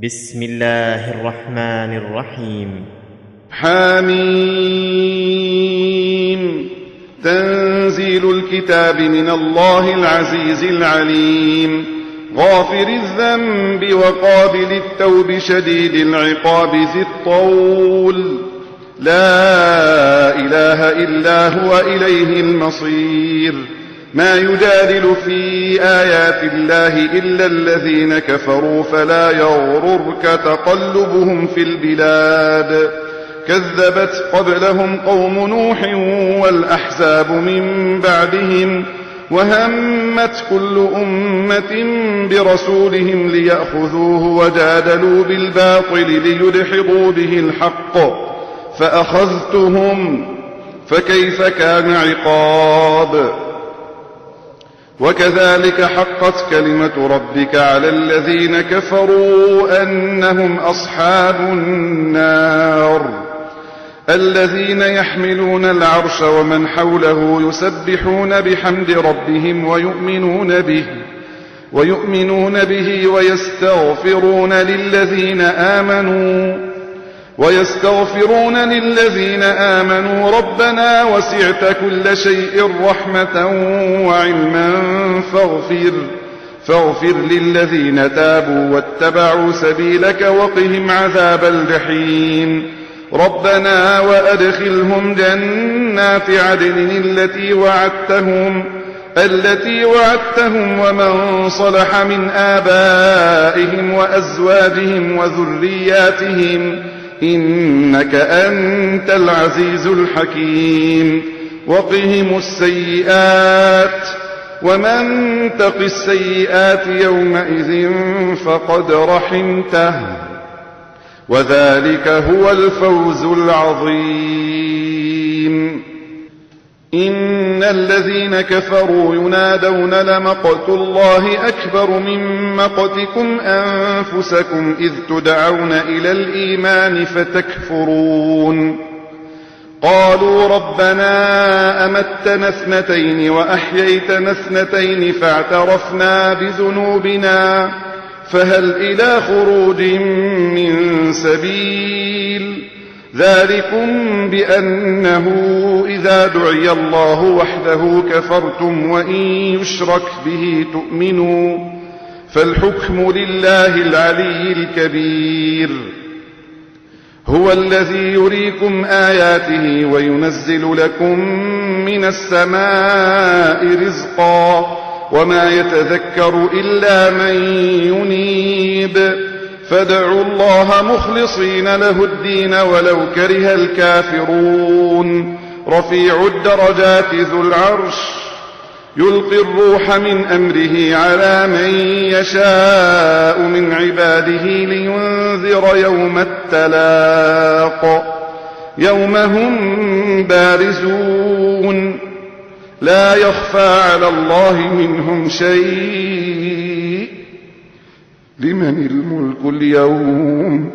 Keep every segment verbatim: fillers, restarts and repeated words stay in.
بسم الله الرحمن الرحيم. حميم. تنزيل الكتاب من الله العزيز العليم، غافر الذنب وقابل التوب شديد العقاب ذي الطول، لا إله إلا هو إليه المصير. ما يجادل في آيات الله إلا الذين كفروا فلا يغررك تقلبهم في البلاد. كذبت قبلهم قوم نوح والأحزاب من بعدهم، وهمت كل أمة برسولهم ليأخذوه وجادلوا بالباطل ليدحضوا به الحق فأخذتهم فكيف كان عقاب. وكذلك حقت كلمة ربك على الذين كفروا أنهم أصحاب النار. الذين يحملون العرش ومن حوله يسبحون بحمد ربهم ويؤمنون به ويؤمنون به ويستغفرون للذين آمنوا ويستغفرون للذين آمنوا ربنا وسعت كل شيء رحمة وعلما فاغفر فاغفر للذين تابوا واتبعوا سبيلك وقهم عذاب الجحيم. ربنا وأدخلهم جنات عدن التي وعدتهم التي وعدتهم ومن صلح من آبائهم وأزواجهم وذرياتهم إنك أنت العزيز الحكيم. وقهم السيئات ومن تق السيئات يومئذ فقد رحمته وذلك هو الفوز العظيم. إن الذين كفروا ينادون لمقت الله أكبر من مقتكم أنفسكم إذ تدعون إلى الإيمان فتكفرون. قالوا ربنا أمتنا اثنتين وأحييتنا اثنتين فاعترفنا بذنوبنا فهل إلى خروج من سبيل. ذلكم بأنه إذا دعي الله وحده كفرتم وإن يشرك به تؤمنوا فالحكم لله العلي الكبير. هو الذي يريكم آياته وينزل لكم من السماء رزقا وما يتذكر إلا من ينيب. فادعوا الله مخلصين له الدين ولو كره الكافرون. رفيع الدرجات ذو العرش يلقي الروح من أمره على من يشاء من عباده لينذر يوم التلاق يوم هم بارزون لا يخفى على الله منهم شيء. لمن الملك اليوم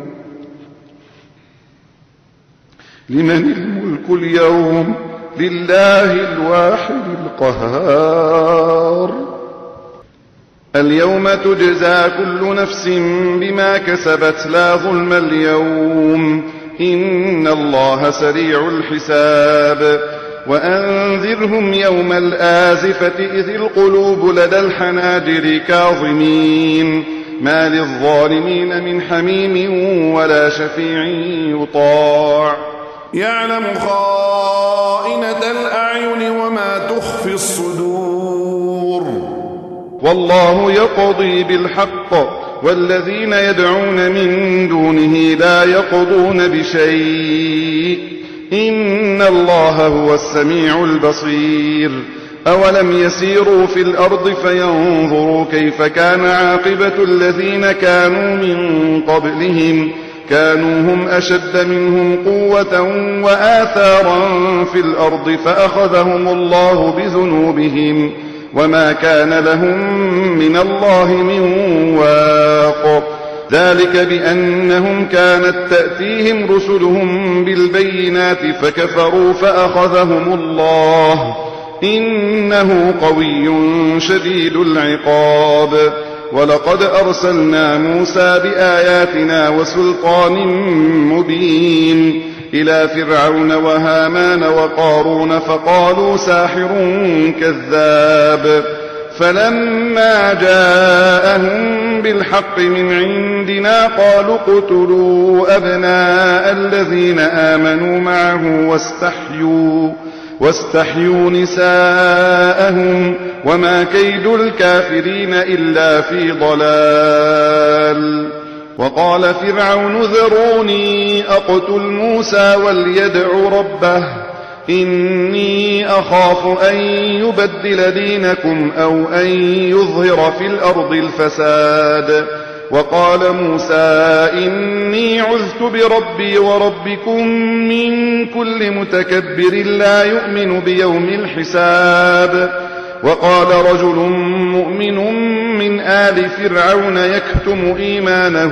لمن الملك اليوم لله الواحد القهار. اليوم تجزى كل نفس بما كسبت لا ظلم اليوم إن الله سريع الحساب. وأنذرهم يوم الآزفة إذ القلوب لدى الحناجر كاظمين ما للظالمين من حميم ولا شفيع يطاع. يعلم خائنة الأعين وما تخفي الصدور. والله يقضي بالحق والذين يدعون من دونه لا يقضون بشيء إن الله هو السميع البصير. أولم يسيروا في الأرض فينظروا كيف كان عاقبة الذين كانوا من قبلهم كانوا هم أشد منهم قوة وآثارا في الأرض فأخذهم الله بذنوبهم وما كان لهم من الله من واق. ذلك بأنهم كانت تأتيهم رسلهم بالبينات فكفروا فأخذهم الله إنه قوي شديد العقاب. ولقد أرسلنا موسى بآياتنا وسلطان مبين إلى فرعون وهامان وقارون فقالوا ساحر كذاب فلما جاءهم بالحق من عندنا قالوا اقتلوا أبناء الذين آمنوا معه واستحيوا واستحيوا نساءهم وما كيد الكافرين إلا في ضلال. وقال فرعون ذروني أقتل موسى وليدع ربه إني أخاف أن يبدل دينكم أو أن يظهر في الأرض الفساد. وقال موسى إني عذت بربي وربكم من كل متكبر لا يؤمن بيوم الحساب. وقال رجل مؤمن من آل فرعون يكتم إيمانه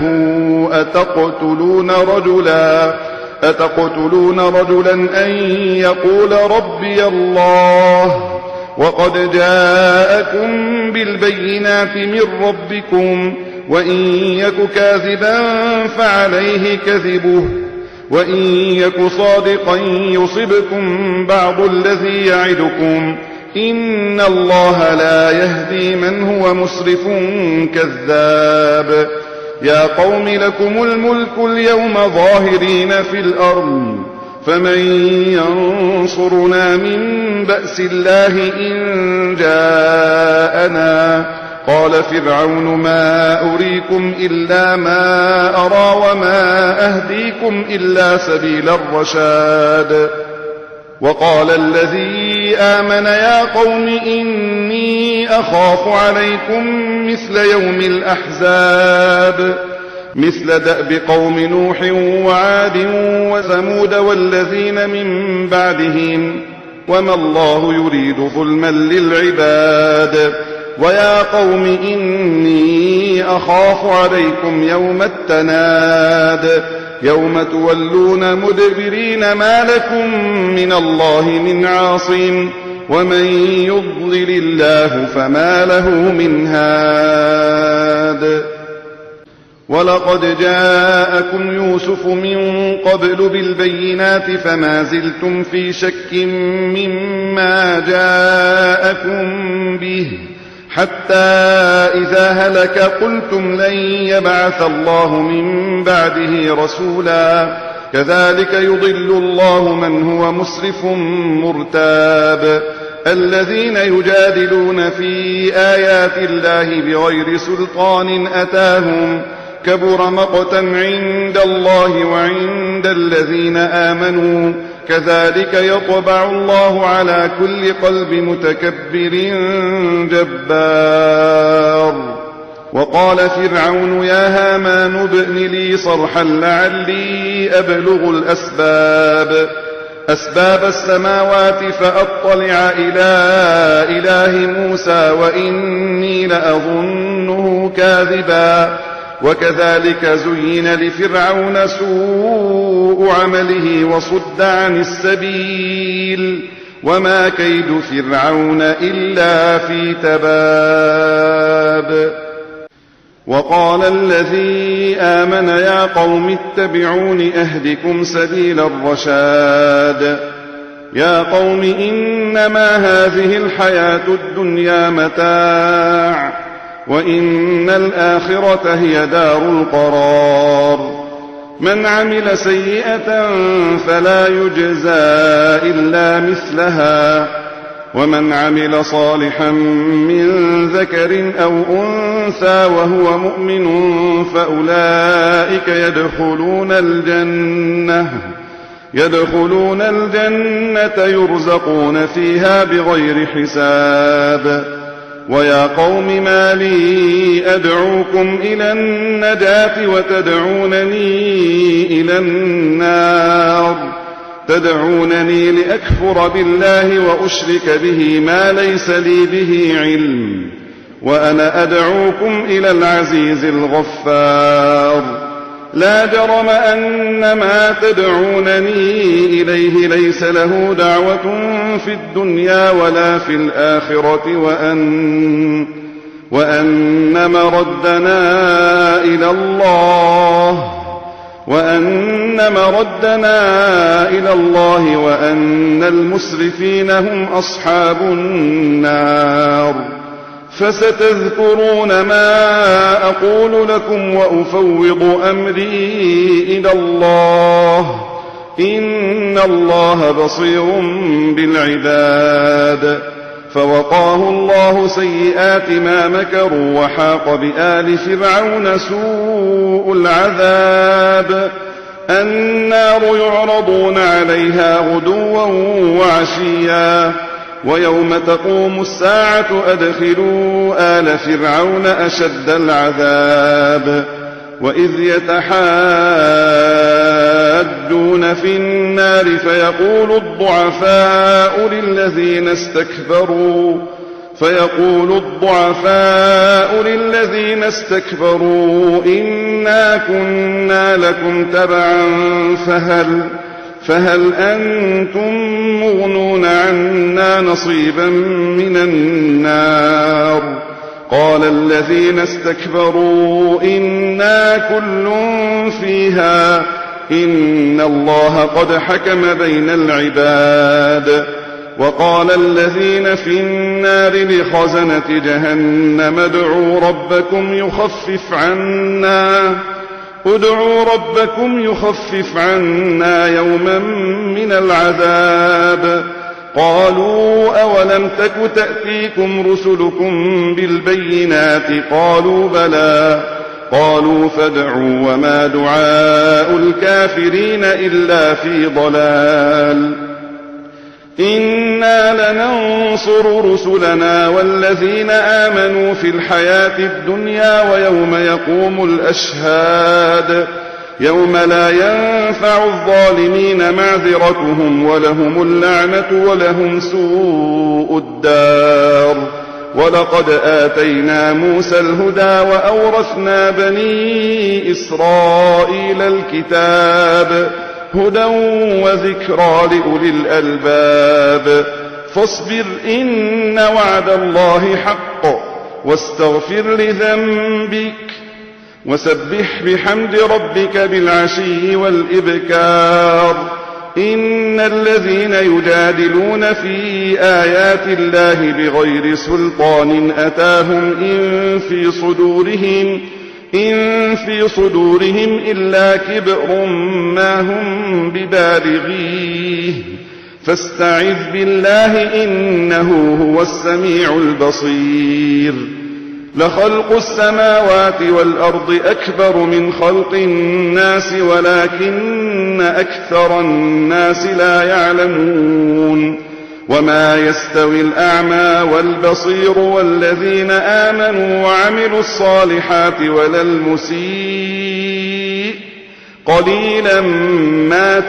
أتقتلون رجلا أتقتلون رجلا أن يقول ربي الله وقد جاءكم بالبينات من ربكم وإن يك كاذبا فعليه كذبه وإن يك صادقا يصبكم بعض الذي يعدكم إن الله لا يهدي من هو مسرف كذاب. يا قوم لكم الملك اليوم ظاهرين في الأرض فمن ينصرنا من بأس الله إن جاءنا. قال فرعون ما أريكم إلا ما أرى وما أهديكم إلا سبيل الرشاد. وقال الذي آمن يا قوم إني أخاف عليكم مثل يوم الأحزاب مثل دأب قوم نوح وعاد وثمود والذين من بعدهم وما الله يريد ظلما للعباد. ويا قوم إني أخاف عليكم يوم التناد يوم تولون مدبرين ما لكم من الله من عاصم ومن يضلل الله فما له من هاد. ولقد جاءكم يوسف من قبل بالبينات فما زلتم في شك مما جاءكم به حتى إذا هلك قلتم لن يبعث الله من بعده رسولا كذلك يضل الله من هو مسرف مرتاب. الذين يجادلون في آيات الله بغير سلطان أتاهم كبر مقتا عند الله وعند الذين آمنوا كذلك يطبع الله على كل قلب متكبر جبار. وقال فرعون يا هامان ابن لي صرحا لعلي أبلغ الأسباب أسباب السماوات فأطلع إلى إله موسى وإني لأظنه كاذبا. وكذلك زين لفرعون سوء عمله وصد عن السبيل وما كيد فرعون إلا في تباب. وقال الذي آمن يا قوم اتبعون أهدكم سبيل الرشاد. يا قوم إنما هذه الحياة الدنيا متاع وإن الآخرة هي دار القرار. من عمل سيئة فلا يجزى إلا مثلها ومن عمل صالحا من ذكر أو أنثى وهو مؤمن فأولئك يدخلون الجنة يدخلون الجنة يرزقون فيها بغير حساب. ويا قوم ما لي أدعوكم إلى النجاة وتدعونني إلى النار تدعونني لأكفر بالله وأشرك به ما ليس لي به علم وأنا أدعوكم إلى العزيز الغفار. لا جرم أن ما تدعونني إليه ليس له دعوة في الدنيا ولا في الآخرة وأن, وأن مردنا إلى الله وأن مردنا إلى الله وأن المسرفين هم أصحاب النار. فستذكرون ما أقول لكم وأفوض أمري إلى الله إن الله بصير بالعباد. فوقاه الله سيئات ما مكروا وحاق بآل فرعون سوء العذاب. النار يعرضون عليها غدوا وعشيا ويوم تقوم الساعة أدخلوا آل فرعون أشد العذاب. وإذ يتحاجون في النار فيقول الضعفاء للذين استكبروا فيقول الضعفاء للذين استكبروا إنا كنا لكم تبعا فهل فهل أنتم مغنون عنا نصيبا من النار. قال الذين استكبروا إنا كل فيها إن الله قد حكم بين العباد. وقال الذين في النار لخزنة جهنم ادعوا ربكم يخفف عنا ادعوا ربكم يخفف عنا يوما من العذاب. قالوا أولم تك تأتيكم رسلكم بالبينات قالوا بلى قالوا فادعوا وما دعاء الكافرين إلا في ضلال. إنا لننصر رسلنا والذين آمنوا في الحياة الدنيا ويوم يقوم الأشهاد يوم لا ينفع الظالمين معذرتهم ولهم اللعنة ولهم سوء الدار. ولقد آتينا موسى الهدى وأورثنا بني إسرائيل الكتاب هدى وذكرى لأولي الألباب. فاصبر إن وعد الله حق واستغفر لذنبك وسبح بحمد ربك بالعشي والإبكار. إن الذين يجادلون في آيات الله بغير سلطان أتاهم إن في صدورهم إن في صدورهم إلا كبر ما هم ببالغيه فاستعذ بالله إنه هو السميع البصير. لخلق السماوات والأرض أكبر من خلق الناس ولكن أكثر الناس لا يعلمون. وما يستوي الأعمى والبصير والذين آمنوا وعملوا الصالحات ولا المسيء قليلا ما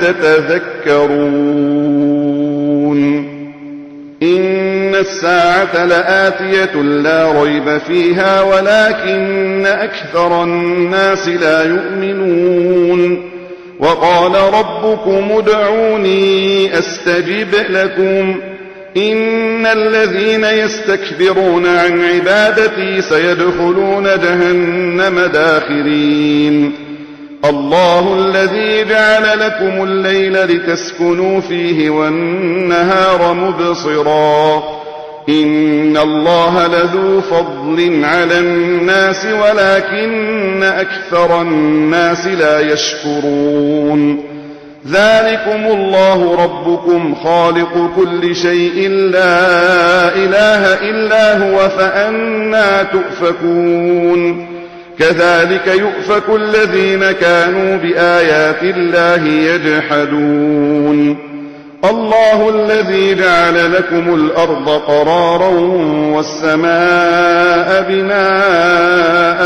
تتذكرون. إن الساعة لآتية لا ريب فيها ولكن أكثر الناس لا يؤمنون. وقال ربكم ادعوني أستجب لكم إن الذين يستكبرون عن عبادتي سيدخلون جهنم داخرين. الله الذي جعل لكم الليل لتسكنوا فيه والنهار مبصرا إن الله لذو فضل على الناس ولكن أكثر الناس لا يشكرون. ذلكم الله ربكم خالق كل شيء لا إله إلا هو فأنى تؤفكون. كذلك يؤفك الذين كانوا بآيات الله يجحدون. الله الذي جعل لكم الأرض قرارا والسماء بناء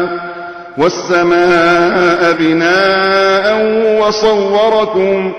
والسماء بناء وصوركم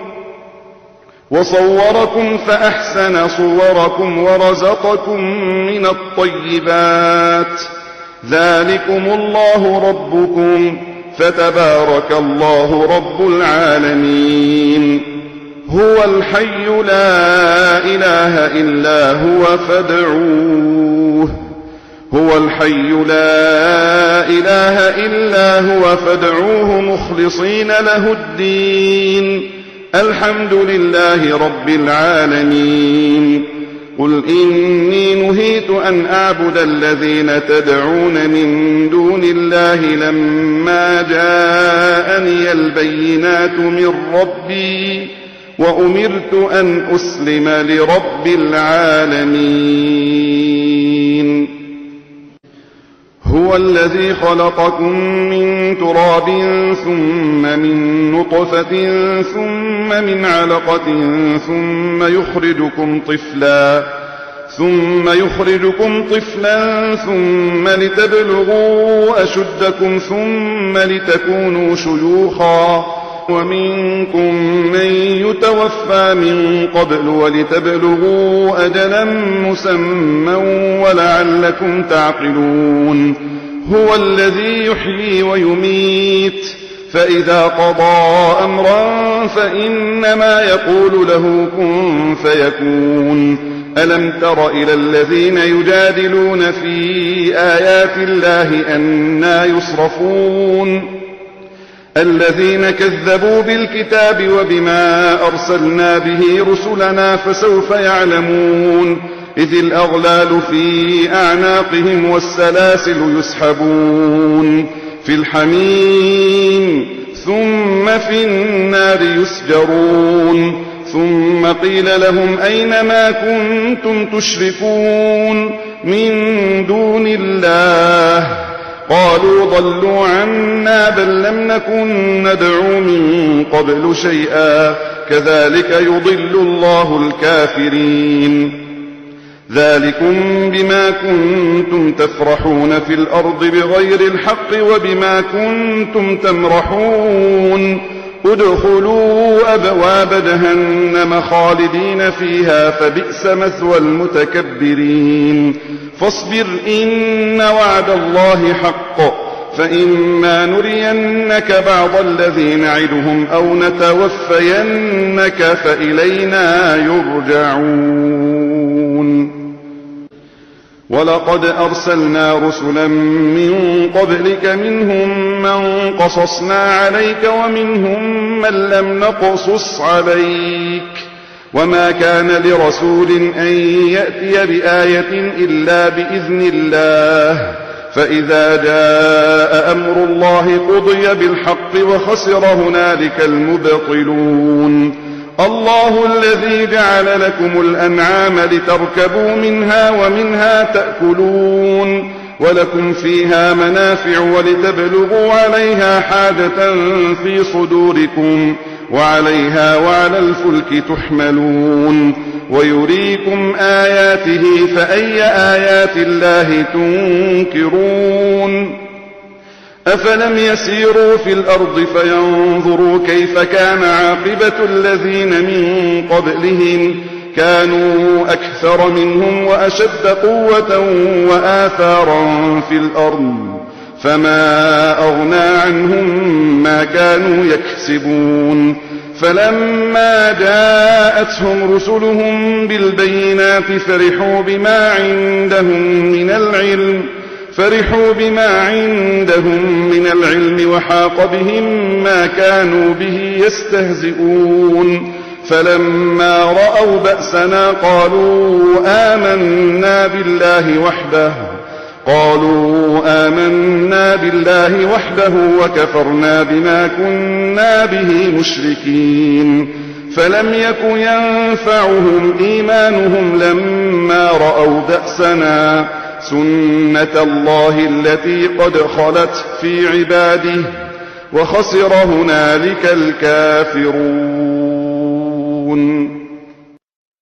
وصوركم فأحسن صوركم ورزقكم من الطيبات. ذلكم الله ربكم فتبارك الله رب العالمين. هو الحي لا إله إلا هو فادعوه هو الحي لا إله إلا هو فادعوه مخلصين له الدين الحمد لله رب العالمين قل إني نهيت أن أعبد الذين تدعون من دون الله لما جاءني البينات من ربي وأمرت أن أسلم لرب العالمين هو الذي خلقكم من تراب ثم من نطفة ثم من علقة ثم يخرجكم طفلا ثم يخرجكم طفلا ثم لتبلغوا أشدكم ثم لتكونوا شيوخا ومنكم من يتوفى من قبل ولتبلغوا أجلا مسمى ولعلكم تعقلون هو الذي يحيي ويميت فإذا قضى أمرا فإنما يقول له كن فيكون ألم تر إلى الذين يجادلون في آيات الله أنى يصرفون الذين كذبوا بالكتاب وبما أرسلنا به رسلنا فسوف يعلمون إذ الأغلال في أعناقهم والسلاسل يسحبون في الحميم ثم في النار يسجرون ثم قيل لهم أين ما كنتم تشركون من دون الله قالوا ضلوا عنا بل لم نكن ندعو من قبل شيئا كذلك يضل الله الكافرين ذلكم بما كنتم تفرحون في الأرض بغير الحق وبما كنتم تمرحون ادخلوا أبواب جهنم خالدين فيها فبئس مثوى المتكبرين فاصبر إن وعد الله حق فإما نرينك بعض الذي نعدهم أو نتوفينك فإلينا يرجعون ولقد أرسلنا رسلا من قبلك منهم من قصصنا عليك ومنهم من لم نقصص عليك وما كان لرسول أن يأتي بآية إلا بإذن الله فإذا جاء أمر الله قضي بالحق وخسر هنالك المبطلون الله الذي جعل لكم الأنعام لتركبوا منها ومنها تأكلون ولكم فيها منافع ولتبلغوا عليها حاجة في صدوركم وعليها وعلى الفلك تحملون ويريكم آياته فأي آيات الله تنكرون أفلم يسيروا في الأرض فينظروا كيف كان عاقبة الذين من قبلهم كانوا أكثر منهم وأشد قوة وآثارا في الأرض فما أغنى عنهم ما كانوا يكسبون فلما جاءتهم رسلهم بالبينات فرحوا بما عندهم من العلم فرحوا بما عندهم من العلم وحاق بهم ما كانوا به يستهزئون فلما رأوا بأسنا قالوا آمنا بالله وحده قالوا آمنا بالله وحده وكفرنا بما كنا به مشركين فلم يك ينفعهم إيمانهم لما رأوا بأسنا سنة الله التي قد خلت في عباده وخسر هنالك الكافرون